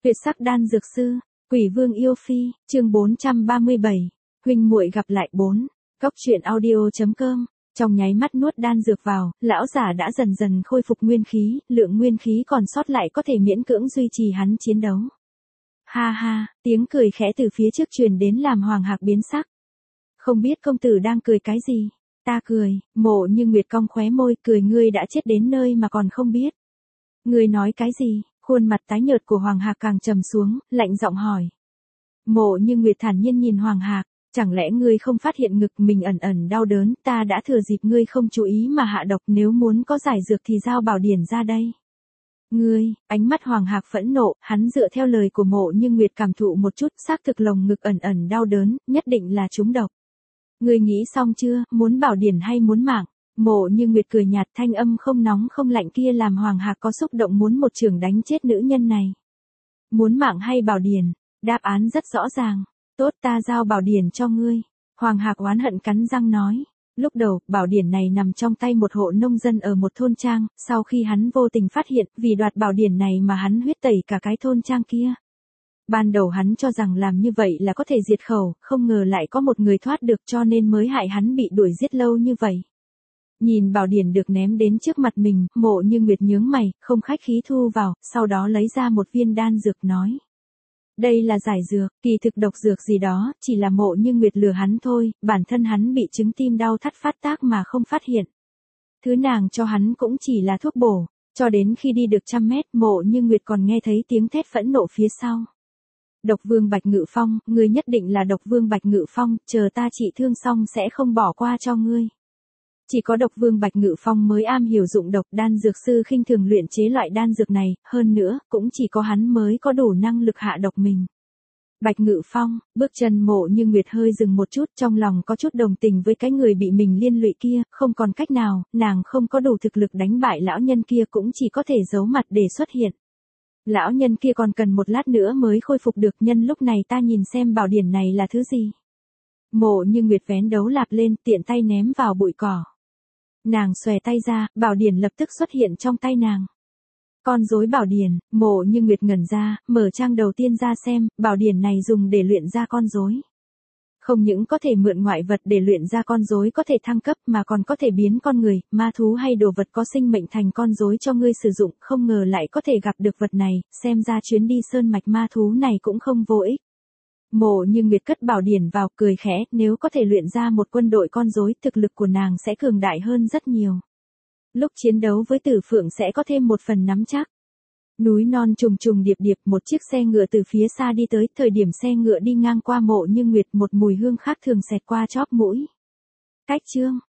Tuyệt sắc đan dược sư, Quỷ Vương yêu phi, chương 437, huynh muội gặp lại 4. Cốc truyện audio.com. Trong nháy mắt nuốt đan dược vào, lão giả đã dần dần khôi phục nguyên khí, lượng nguyên khí còn sót lại có thể miễn cưỡng duy trì hắn chiến đấu. Ha ha, tiếng cười khẽ từ phía trước truyền đến làm Hoàng Hạc biến sắc. Không biết công tử đang cười cái gì? Ta cười, Mộ Như Nguyệt cong khóe môi, cười ngươi đã chết đến nơi mà còn không biết. Ngươi nói cái gì? Khuôn mặt tái nhợt của Hoàng Hạc càng trầm xuống, lạnh giọng hỏi. Mộ Như Nguyệt thản nhiên nhìn Hoàng Hạc, chẳng lẽ ngươi không phát hiện ngực mình ẩn ẩn đau đớn, ta đã thừa dịp ngươi không chú ý mà hạ độc, nếu muốn có giải dược thì giao bảo điển ra đây. Ngươi, ánh mắt Hoàng Hạc phẫn nộ, hắn dựa theo lời của Mộ Như Nguyệt cảm thụ một chút, xác thực lồng ngực ẩn ẩn đau đớn, nhất định là trúng độc. Ngươi nghĩ xong chưa, muốn bảo điển hay muốn mạng? Mộ Như Nguyệt cười nhạt, thanh âm không nóng không lạnh kia làm Hoàng Hạc có xúc động muốn một chưởng đánh chết nữ nhân này. Muốn mạng hay bảo điển? Đáp án rất rõ ràng. Tốt, ta giao bảo điển cho ngươi. Hoàng Hạc oán hận cắn răng nói. Lúc đầu, bảo điển này nằm trong tay một hộ nông dân ở một thôn trang, sau khi hắn vô tình phát hiện, vì đoạt bảo điển này mà hắn huyết tẩy cả cái thôn trang kia. Ban đầu hắn cho rằng làm như vậy là có thể diệt khẩu, không ngờ lại có một người thoát được cho nên mới hại hắn bị đuổi giết lâu như vậy. Nhìn bảo điển được ném đến trước mặt mình, Mộ Như Nguyệt nhướng mày, không khách khí thu vào, sau đó lấy ra một viên đan dược nói. Đây là giải dược, kỳ thực độc dược gì đó, chỉ là Mộ Như Nguyệt lừa hắn thôi, bản thân hắn bị chứng tim đau thắt phát tác mà không phát hiện. Thứ nàng cho hắn cũng chỉ là thuốc bổ, cho đến khi đi được 100 mét, Mộ Như Nguyệt còn nghe thấy tiếng thét phẫn nộ phía sau. Độc Vương Bạch Ngự Phong, ngươi nhất định là Độc Vương Bạch Ngự Phong, chờ ta trị thương xong sẽ không bỏ qua cho ngươi. Chỉ có Độc Vương Bạch Ngự Phong mới am hiểu dụng độc, đan dược sư khinh thường luyện chế loại đan dược này, hơn nữa, cũng chỉ có hắn mới có đủ năng lực hạ độc mình. Bạch Ngự Phong, bước chân Mộ Như Nguyệt hơi dừng một chút, trong lòng có chút đồng tình với cái người bị mình liên lụy kia, không còn cách nào, nàng không có đủ thực lực đánh bại lão nhân kia cũng chỉ có thể giấu mặt để xuất hiện. Lão nhân kia còn cần một lát nữa mới khôi phục được, nhân lúc này ta nhìn xem bảo điển này là thứ gì. Mộ Như Nguyệt vén đấu lạp lên, tiện tay ném vào bụi cỏ. Nàng xòe tay ra, bảo điển lập tức xuất hiện trong tay nàng. Con rối bảo điển, Mộ Như Nguyệt ngẩn ra, mở trang đầu tiên ra xem, bảo điển này dùng để luyện ra con rối. Không những có thể mượn ngoại vật để luyện ra con rối có thể thăng cấp mà còn có thể biến con người, ma thú hay đồ vật có sinh mệnh thành con rối cho ngươi sử dụng, không ngờ lại có thể gặp được vật này, xem ra chuyến đi sơn mạch ma thú này cũng không vô ích. Mộ Như Nguyệt cất bảo điển vào, cười khẽ, nếu có thể luyện ra một quân đội con rối, thực lực của nàng sẽ cường đại hơn rất nhiều. Lúc chiến đấu với Tử Phượng sẽ có thêm một phần nắm chắc. Núi non trùng trùng điệp điệp, một chiếc xe ngựa từ phía xa đi tới, thời điểm xe ngựa đi ngang qua Mộ Như Nguyệt, một mùi hương khác thường xẹt qua chóp mũi. Cách chương,